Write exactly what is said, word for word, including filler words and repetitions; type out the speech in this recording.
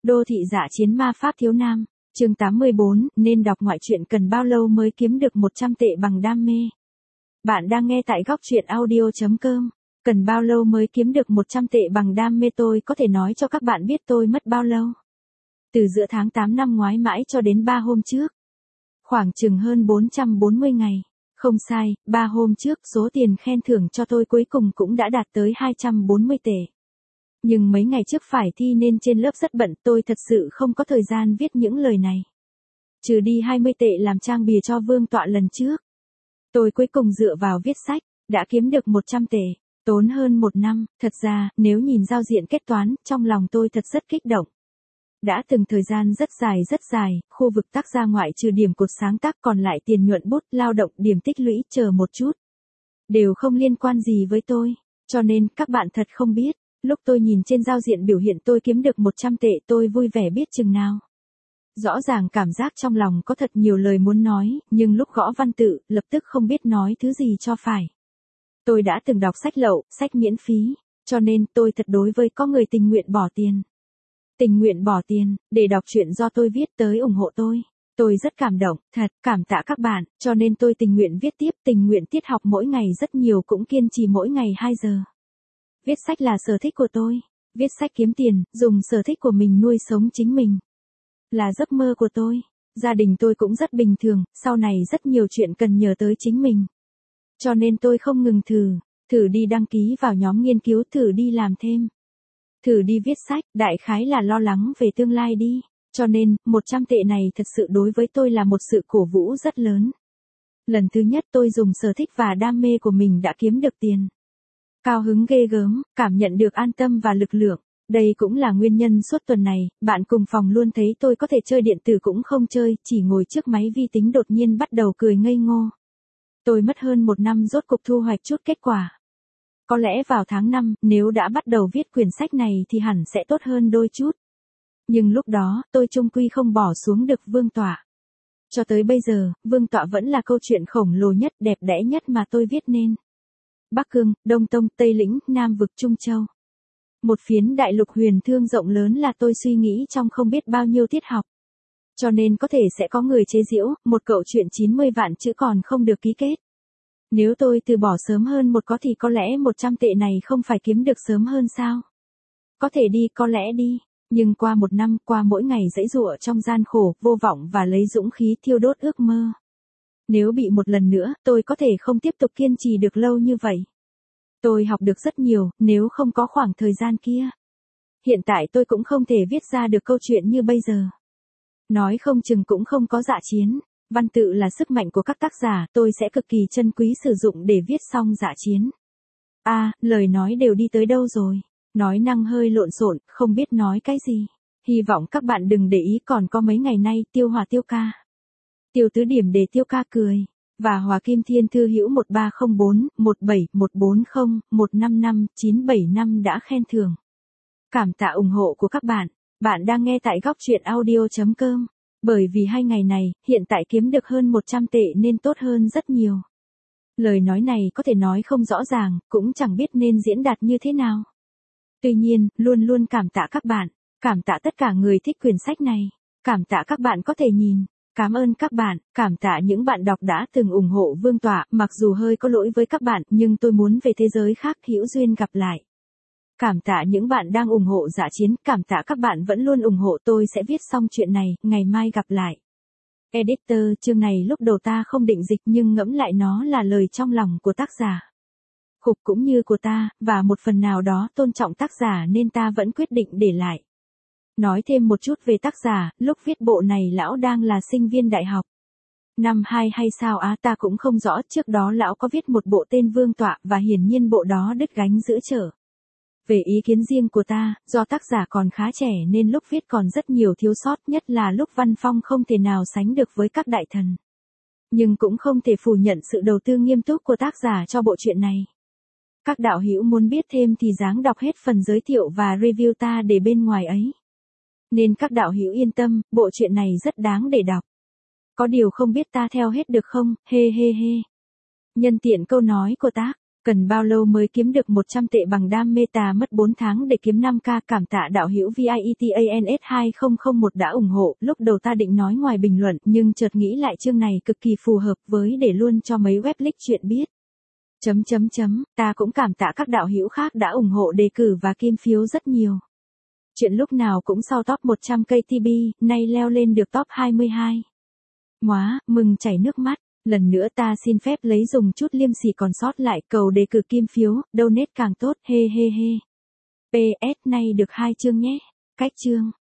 Đô thị dã chiến ma pháp thiếu nam, chương tám mươi bốn, nên đọc ngoại truyện cần bao lâu mới kiếm được một trăm tệ bằng đam mê. Bạn đang nghe tại góc truyện audio chấm com. Cần bao lâu mới kiếm được một trăm tệ bằng đam mê, tôi có thể nói cho các bạn biết tôi mất bao lâu. Từ giữa tháng tám năm ngoái mãi cho đến ba hôm trước. Khoảng chừng hơn bốn trăm bốn mươi ngày. Không sai, ba hôm trước số tiền khen thưởng cho tôi cuối cùng cũng đã đạt tới hai trăm bốn mươi tệ. Nhưng mấy ngày trước phải thi nên trên lớp rất bận, tôi thật sự không có thời gian viết những lời này. Trừ đi hai mươi tệ làm trang bìa cho vương tọa lần trước. Tôi cuối cùng dựa vào viết sách, đã kiếm được một trăm tệ, tốn hơn một năm. Thật ra, nếu nhìn giao diện kết toán, trong lòng tôi thật rất kích động. Đã từng thời gian rất dài rất dài, khu vực tác gia ngoại trừ điểm cột sáng tác còn lại tiền nhuận bút, lao động, điểm tích lũy, chờ một chút. Đều không liên quan gì với tôi, cho nên các bạn thật không biết. Lúc tôi nhìn trên giao diện biểu hiện tôi kiếm được một trăm tệ, tôi vui vẻ biết chừng nào. Rõ ràng cảm giác trong lòng có thật nhiều lời muốn nói, nhưng lúc gõ văn tự, lập tức không biết nói thứ gì cho phải. Tôi đã từng đọc sách lậu, sách miễn phí, cho nên tôi thật đối với có người tình nguyện bỏ tiền. Tình nguyện bỏ tiền, để đọc truyện do tôi viết tới ủng hộ tôi. Tôi rất cảm động, thật, cảm tạ các bạn, cho nên tôi tình nguyện viết tiếp, tình nguyện tiết học mỗi ngày rất nhiều, cũng kiên trì mỗi ngày hai giờ. Viết sách là sở thích của tôi. Viết sách kiếm tiền, dùng sở thích của mình nuôi sống chính mình. Là giấc mơ của tôi. Gia đình tôi cũng rất bình thường, sau này rất nhiều chuyện cần nhờ tới chính mình. Cho nên tôi không ngừng thử, thử đi đăng ký vào nhóm nghiên cứu, thử đi làm thêm. Thử đi viết sách, đại khái là lo lắng về tương lai đi. Cho nên, một trăm tệ này thật sự đối với tôi là một sự cổ vũ rất lớn. Lần thứ nhất tôi dùng sở thích và đam mê của mình đã kiếm được tiền. Cao hứng ghê gớm, cảm nhận được an tâm và lực lượng. Đây cũng là nguyên nhân suốt tuần này, bạn cùng phòng luôn thấy tôi có thể chơi điện tử cũng không chơi, chỉ ngồi trước máy vi tính đột nhiên bắt đầu cười ngây ngô. Tôi mất hơn một năm rốt cục thu hoạch chút kết quả. Có lẽ vào tháng năm, nếu đã bắt đầu viết quyển sách này thì hẳn sẽ tốt hơn đôi chút. Nhưng lúc đó, tôi chung quy không bỏ xuống được vương tọa. Cho tới bây giờ, vương tọa vẫn là câu chuyện khổng lồ nhất, đẹp đẽ nhất mà tôi viết nên. Bắc Cương, Đông Tông, Tây Lĩnh, Nam Vực, Trung Châu. Một phiến đại lục huyền thương rộng lớn là tôi suy nghĩ trong không biết bao nhiêu tiết học. Cho nên có thể sẽ có người chế giễu, một cậu chuyện chín mươi vạn chữ còn không được ký kết. Nếu tôi từ bỏ sớm hơn một có thì có lẽ một trăm tệ này không phải kiếm được sớm hơn sao? Có thể đi, có lẽ đi. Nhưng qua một năm, qua mỗi ngày giãy giụa trong gian khổ, vô vọng và lấy dũng khí thiêu đốt ước mơ. Nếu bị một lần nữa, tôi có thể không tiếp tục kiên trì được lâu như vậy. Tôi học được rất nhiều, nếu không có khoảng thời gian kia. Hiện tại tôi cũng không thể viết ra được câu chuyện như bây giờ. Nói không chừng cũng không có dã chiến. Văn tự là sức mạnh của các tác giả, tôi sẽ cực kỳ trân quý sử dụng để viết xong dã chiến. À, lời nói đều đi tới đâu rồi? Nói năng hơi lộn xộn, không biết nói cái gì. Hy vọng các bạn đừng để ý, còn có mấy ngày nay Tiêu Hòa Tiêu ca. Tiêu tứ điểm để Tiêu ca cười. Và Hòa Kim Thiên Thư hữu một ba không bốn, một bảy, một bốn không, một năm năm, chín bảy năm đã khen thưởng. Cảm tạ ủng hộ của các bạn. Bạn đang nghe tại góc truyện audio chấm com. Bởi vì hai ngày này, hiện tại kiếm được hơn một trăm tệ nên tốt hơn rất nhiều. Lời nói này có thể nói không rõ ràng, cũng chẳng biết nên diễn đạt như thế nào. Tuy nhiên, luôn luôn cảm tạ các bạn. Cảm tạ tất cả người thích quyển sách này. Cảm tạ các bạn có thể nhìn. Cảm ơn các bạn, cảm tạ những bạn đọc đã từng ủng hộ vương tọa, mặc dù hơi có lỗi với các bạn, nhưng tôi muốn về thế giới khác hữu duyên gặp lại. Cảm tạ những bạn đang ủng hộ dã chiến, cảm tạ các bạn vẫn luôn ủng hộ tôi sẽ viết xong chuyện này, ngày mai gặp lại. Editor, chương này lúc đầu ta không định dịch nhưng ngẫm lại nó là lời trong lòng của tác giả. Khục cũng như của ta, và một phần nào đó tôn trọng tác giả nên ta vẫn quyết định để lại. Nói thêm một chút về tác giả, lúc viết bộ này lão đang là sinh viên đại học. Năm hai hay sao á ta cũng không rõ, trước đó lão có viết một bộ tên Vương Tọa và hiển nhiên bộ đó đứt gánh giữa chợ. Về ý kiến riêng của ta, do tác giả còn khá trẻ nên lúc viết còn rất nhiều thiếu sót, nhất là lúc văn phong không thể nào sánh được với các đại thần. Nhưng cũng không thể phủ nhận sự đầu tư nghiêm túc của tác giả cho bộ truyện này. Các đạo hữu muốn biết thêm thì ráng đọc hết phần giới thiệu và review ta để bên ngoài ấy. Nên các đạo hữu yên tâm, bộ truyện này rất đáng để đọc. Có điều không biết ta theo hết được không, hê hê hê. Nhân tiện câu nói của tác Cần bao lâu mới kiếm được một trăm tệ bằng đam mê? Ta mất bốn tháng để kiếm năm k. Cảm tạ đạo hữu Vietans hai không không một đã ủng hộ. Lúc đầu ta định nói ngoài bình luận, nhưng chợt nghĩ lại chương này cực kỳ phù hợp với để luôn cho mấy web leak chuyện biết. Chấm chấm chấm, ta cũng cảm tạ các đạo hữu khác đã ủng hộ đề cử và kim phiếu rất nhiều. Chuyện lúc nào cũng sau top một trăm K T B, nay leo lên được top hai mươi hai. Móa, mừng chảy nước mắt. Lần nữa ta xin phép lấy dùng chút liêm sỉ còn sót lại, cầu đề cử kim phiếu, donate càng tốt, he he he. pê ét nay được hai chương nhé. Cách chương.